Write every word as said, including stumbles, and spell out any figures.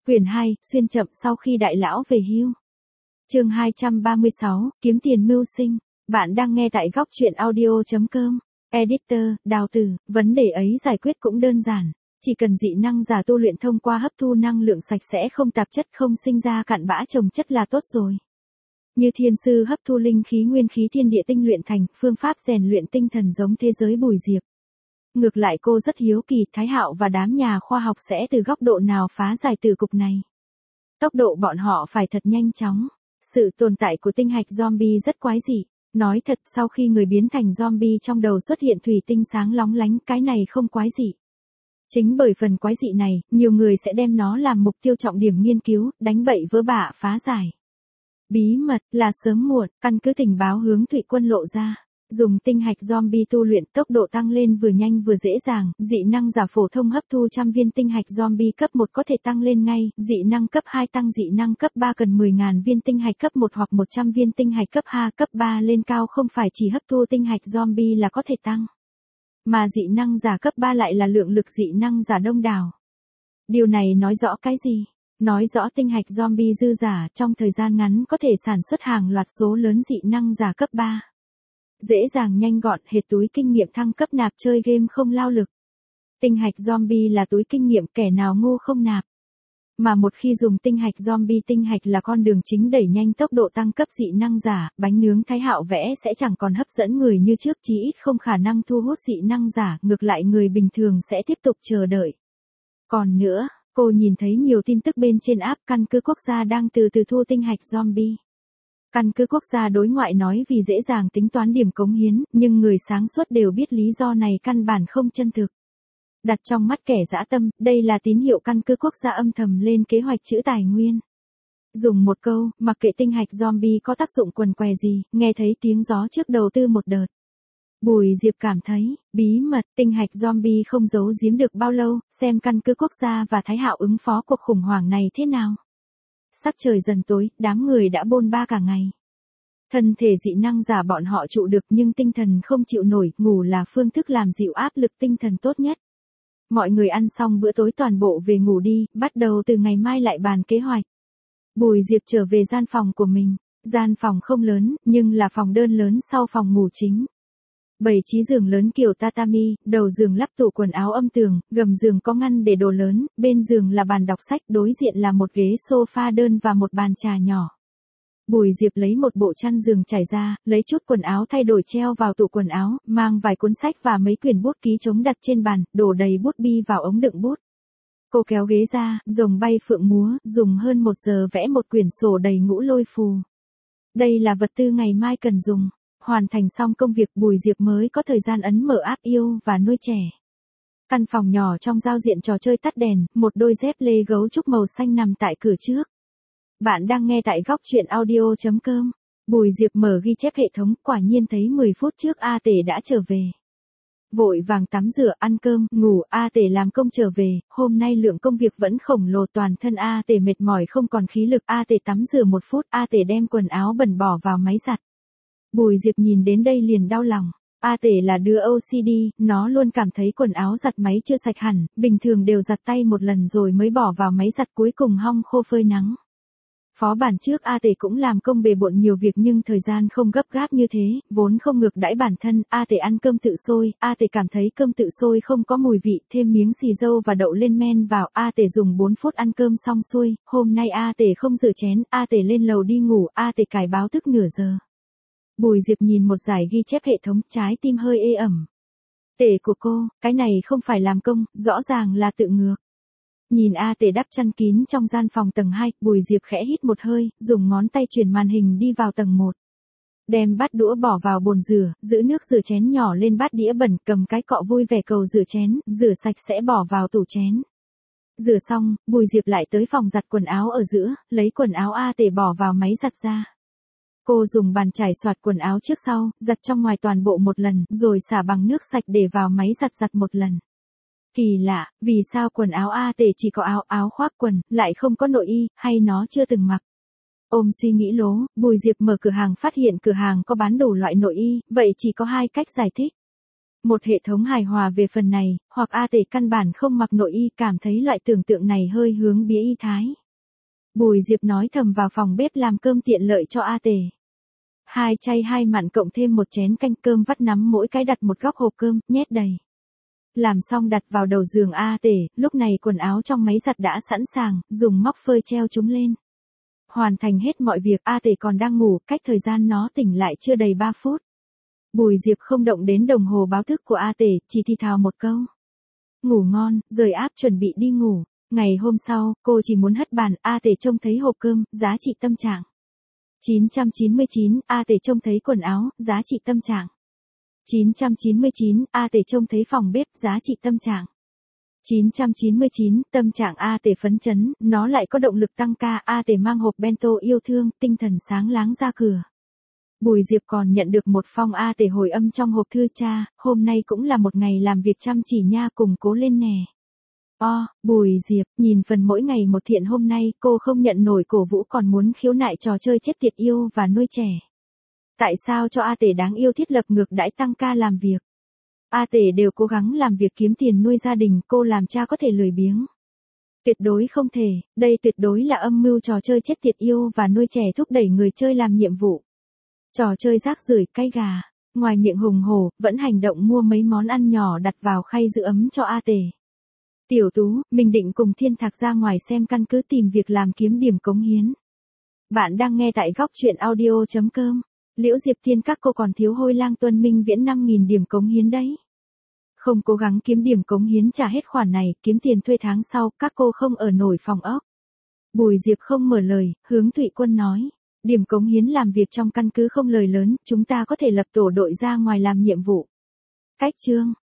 Quyển hai, xuyên chậm sau khi đại lão về hưu. Chương hai trăm ba mươi sáu, kiếm tiền mưu sinh. Bạn đang nghe tại góc truyện audio chấm com. Editor, Đào Tử, vấn đề ấy giải quyết cũng đơn giản. Chỉ cần dị năng giả tu luyện thông qua hấp thu năng lượng sạch sẽ không tạp chất không sinh ra cặn bã trồng chất là tốt rồi. Như thiên sư hấp thu linh khí nguyên khí thiên địa tinh luyện thành, phương pháp rèn luyện tinh thần giống thế giới Bùi Diệp. Ngược lại cô rất hiếu kỳ Thái Hạo và đám nhà khoa học sẽ từ góc độ nào phá giải tử cục này. Tốc độ bọn họ phải thật nhanh chóng. Sự tồn tại của tinh hạch zombie rất quái dị. Nói thật, sau khi người biến thành zombie trong đầu xuất hiện thủy tinh sáng lóng lánh, cái này không quái dị. Chính bởi phần quái dị này, nhiều người sẽ đem nó làm mục tiêu trọng điểm nghiên cứu, đánh bậy vỡ bạ phá giải. Bí mật là sớm muộn, căn cứ tình báo hướng Thụy Quân lộ ra. Dùng tinh hạch zombie tu luyện tốc độ tăng lên vừa nhanh vừa dễ dàng, dị năng giả phổ thông hấp thu trăm viên tinh hạch zombie cấp một có thể tăng lên ngay, dị năng cấp hai tăng dị năng cấp ba cần mười nghìn viên tinh hạch cấp một hoặc một trăm viên tinh hạch cấp hai, cấp ba lên cao không phải chỉ hấp thu tinh hạch zombie là có thể tăng. Mà dị năng giả cấp ba lại là lượng lực dị năng giả đông đảo. Điều này nói rõ cái gì? Nói rõ tinh hạch zombie dư giả trong thời gian ngắn có thể sản xuất hàng loạt số lớn dị năng giả cấp ba. Dễ dàng nhanh gọn hệt túi kinh nghiệm thăng cấp nạp chơi game không lao lực. Tinh hạch zombie là túi kinh nghiệm kẻ nào ngu không nạp. Mà một khi dùng tinh hạch zombie, tinh hạch là con đường chính đẩy nhanh tốc độ tăng cấp dị năng giả, bánh nướng Thái Hạo vẽ sẽ chẳng còn hấp dẫn người như trước, chí ít không khả năng thu hút dị năng giả, ngược lại người bình thường sẽ tiếp tục chờ đợi. Còn nữa, cô nhìn thấy nhiều tin tức bên trên app căn cứ quốc gia đang từ từ thu tinh hạch zombie. Căn cứ quốc gia đối ngoại nói vì dễ dàng tính toán điểm cống hiến, nhưng người sáng suốt đều biết lý do này căn bản không chân thực. Đặt trong mắt kẻ dã tâm, đây là tín hiệu căn cứ quốc gia âm thầm lên kế hoạch trữ tài nguyên. Dùng một câu, mặc kệ tinh hạch zombie có tác dụng quần què gì, nghe thấy tiếng gió trước đầu tư một đợt. Bùi Diệp cảm thấy, bí mật, tinh hạch zombie không giấu giếm được bao lâu, xem căn cứ quốc gia và Thái Hạo ứng phó cuộc khủng hoảng này thế nào. Sắc trời dần tối, đám người đã bôn ba cả ngày. Thân thể dị năng giả bọn họ trụ được nhưng tinh thần không chịu nổi, ngủ là phương thức làm dịu áp lực tinh thần tốt nhất. Mọi người ăn xong bữa tối toàn bộ về ngủ đi, bắt đầu từ ngày mai lại bàn kế hoạch. Bùi Diệp trở về gian phòng của mình. Gian phòng không lớn, nhưng là phòng đơn lớn sau phòng ngủ chính. Bảy chiếc giường lớn kiểu tatami, đầu giường lắp tủ quần áo âm tường, gầm giường có ngăn để đồ lớn, bên giường là bàn đọc sách, đối diện là một ghế sofa đơn và một bàn trà nhỏ. Bùi Diệp lấy một bộ chăn giường trải ra, lấy chút quần áo thay đổi treo vào tủ quần áo, mang vài cuốn sách và mấy quyển bút ký chống đặt trên bàn, đổ đầy bút bi vào ống đựng bút. Cô kéo ghế ra, rồng bay phượng múa, dùng hơn một giờ vẽ một quyển sổ đầy ngũ lôi phù. Đây là vật tư ngày mai cần dùng. Hoàn thành xong công việc, Bùi Diệp mới có thời gian ấn mở app yêu và nuôi trẻ. Căn phòng nhỏ trong giao diện trò chơi tắt đèn, một đôi dép lê gấu trúc màu xanh nằm tại cửa trước. Bạn đang nghe tại góc truyện audio chấm com. Bùi Diệp mở ghi chép hệ thống, quả nhiên thấy mười phút trước A Tể đã trở về. Vội vàng tắm rửa, ăn cơm, ngủ, A Tể làm công trở về, hôm nay lượng công việc vẫn khổng lồ, toàn thân A Tể mệt mỏi không còn khí lực, A Tể tắm rửa một phút, A Tể đem quần áo bẩn bỏ vào máy giặt. Bùi Diệp nhìn đến đây liền đau lòng. A Tể là đứa ô xê đê, nó luôn cảm thấy quần áo giặt máy chưa sạch hẳn, bình thường đều giặt tay một lần rồi mới bỏ vào máy giặt, cuối cùng hong khô phơi nắng. Phó bản trước A Tể cũng làm công bề bộn nhiều việc nhưng thời gian không gấp gáp như thế, vốn không ngược đãi bản thân, A Tể ăn cơm tự sôi, A Tể cảm thấy cơm tự sôi không có mùi vị, thêm miếng xì dâu và đậu lên men vào, A Tể dùng bốn phút ăn cơm xong xuôi, hôm nay A Tể không rửa chén, A Tể lên lầu đi ngủ, A Tể cài báo thức nửa giờ. Bùi Diệp nhìn một dải ghi chép hệ thống, trái tim hơi ê ẩm. Tể của cô, cái này không phải làm công, rõ ràng là tự ngược. Nhìn A Tể đắp chăn kín trong gian phòng tầng hai, Bùi Diệp khẽ hít một hơi, dùng ngón tay chuyển màn hình đi vào tầng một. Đem bát đũa bỏ vào bồn rửa, giữ nước rửa chén nhỏ lên bát đĩa bẩn, cầm cái cọ vui vẻ cầu rửa chén, rửa sạch sẽ bỏ vào tủ chén. Rửa xong, Bùi Diệp lại tới phòng giặt quần áo ở giữa, lấy quần áo A Tể bỏ vào máy giặt ra. Cô dùng bàn chải xoạt quần áo trước sau, giặt trong ngoài toàn bộ một lần, rồi xả bằng nước sạch để vào máy giặt giặt một lần. Kỳ lạ, vì sao quần áo A Tể chỉ có áo áo khoác quần, lại không có nội y, hay nó chưa từng mặc? Ôm suy nghĩ lố, Bùi Diệp mở cửa hàng phát hiện cửa hàng có bán đủ loại nội y, vậy chỉ có hai cách giải thích. Một hệ thống hài hòa về phần này, hoặc A Tể căn bản không mặc nội y, cảm thấy loại tưởng tượng này hơi hướng bía y thái. Bùi Diệp nói thầm vào phòng bếp làm cơm tiện lợi cho A Tể. Hai chay hai mặn cộng thêm một chén canh, cơm vắt nắm mỗi cái đặt một góc hộp cơm, nhét đầy. Làm xong đặt vào đầu giường A Tể, lúc này quần áo trong máy giặt đã sẵn sàng, dùng móc phơi treo chúng lên. Hoàn thành hết mọi việc, A Tể còn đang ngủ, cách thời gian nó tỉnh lại chưa đầy ba phút. Bùi Diệp không động đến đồng hồ báo thức của A Tể, chỉ thì thào một câu. Ngủ ngon, rời áp chuẩn bị đi ngủ. Ngày hôm sau, cô chỉ muốn hất bàn, A Tể trông thấy hộp cơm, giá trị tâm trạng. chín trăm chín mươi chín, A Tể trông thấy quần áo, giá trị tâm trạng. chín trăm chín mươi chín, A Tể trông thấy phòng bếp, giá trị tâm trạng. chín trăm chín mươi chín, tâm trạng A Tể phấn chấn, nó lại có động lực tăng ca, A Tể mang hộp bento yêu thương, tinh thần sáng láng ra cửa. Bùi Diệp còn nhận được một phong A Tể hồi âm trong hộp thư: cha, hôm nay cũng là một ngày làm việc chăm chỉ nha, cùng cố lên nè. O, Bùi Diệp, nhìn phần mỗi ngày một thiện hôm nay, cô không nhận nổi cổ vũ còn muốn khiếu nại trò chơi chết tiệt yêu và nuôi trẻ. Tại sao cho A Tể đáng yêu thiết lập ngược đãi tăng ca làm việc? A Tể đều cố gắng làm việc kiếm tiền nuôi gia đình, cô làm cha có thể lười biếng. Tuyệt đối không thể, đây tuyệt đối là âm mưu trò chơi chết tiệt yêu và nuôi trẻ thúc đẩy người chơi làm nhiệm vụ. Trò chơi rác rưởi cay gà, ngoài miệng hùng hổ, vẫn hành động mua mấy món ăn nhỏ đặt vào khay giữ ấm cho A Tể. Tiểu Tú, mình định cùng Thiên Thạc ra ngoài xem căn cứ tìm việc làm kiếm điểm cống hiến. Bạn đang nghe tại góc truyện audio chấm com. Liễu Diệp Thiên các cô còn thiếu Hôi Lang Tuân Minh Viễn năm nghìn điểm cống hiến đấy. Không cố gắng kiếm điểm cống hiến trả hết khoản này, kiếm tiền thuê tháng sau, các cô không ở nổi phòng ốc. Bùi Diệp không mở lời, hướng Thụy Quân nói. Điểm cống hiến làm việc trong căn cứ không lời lớn, chúng ta có thể lập tổ đội ra ngoài làm nhiệm vụ. Cách chương.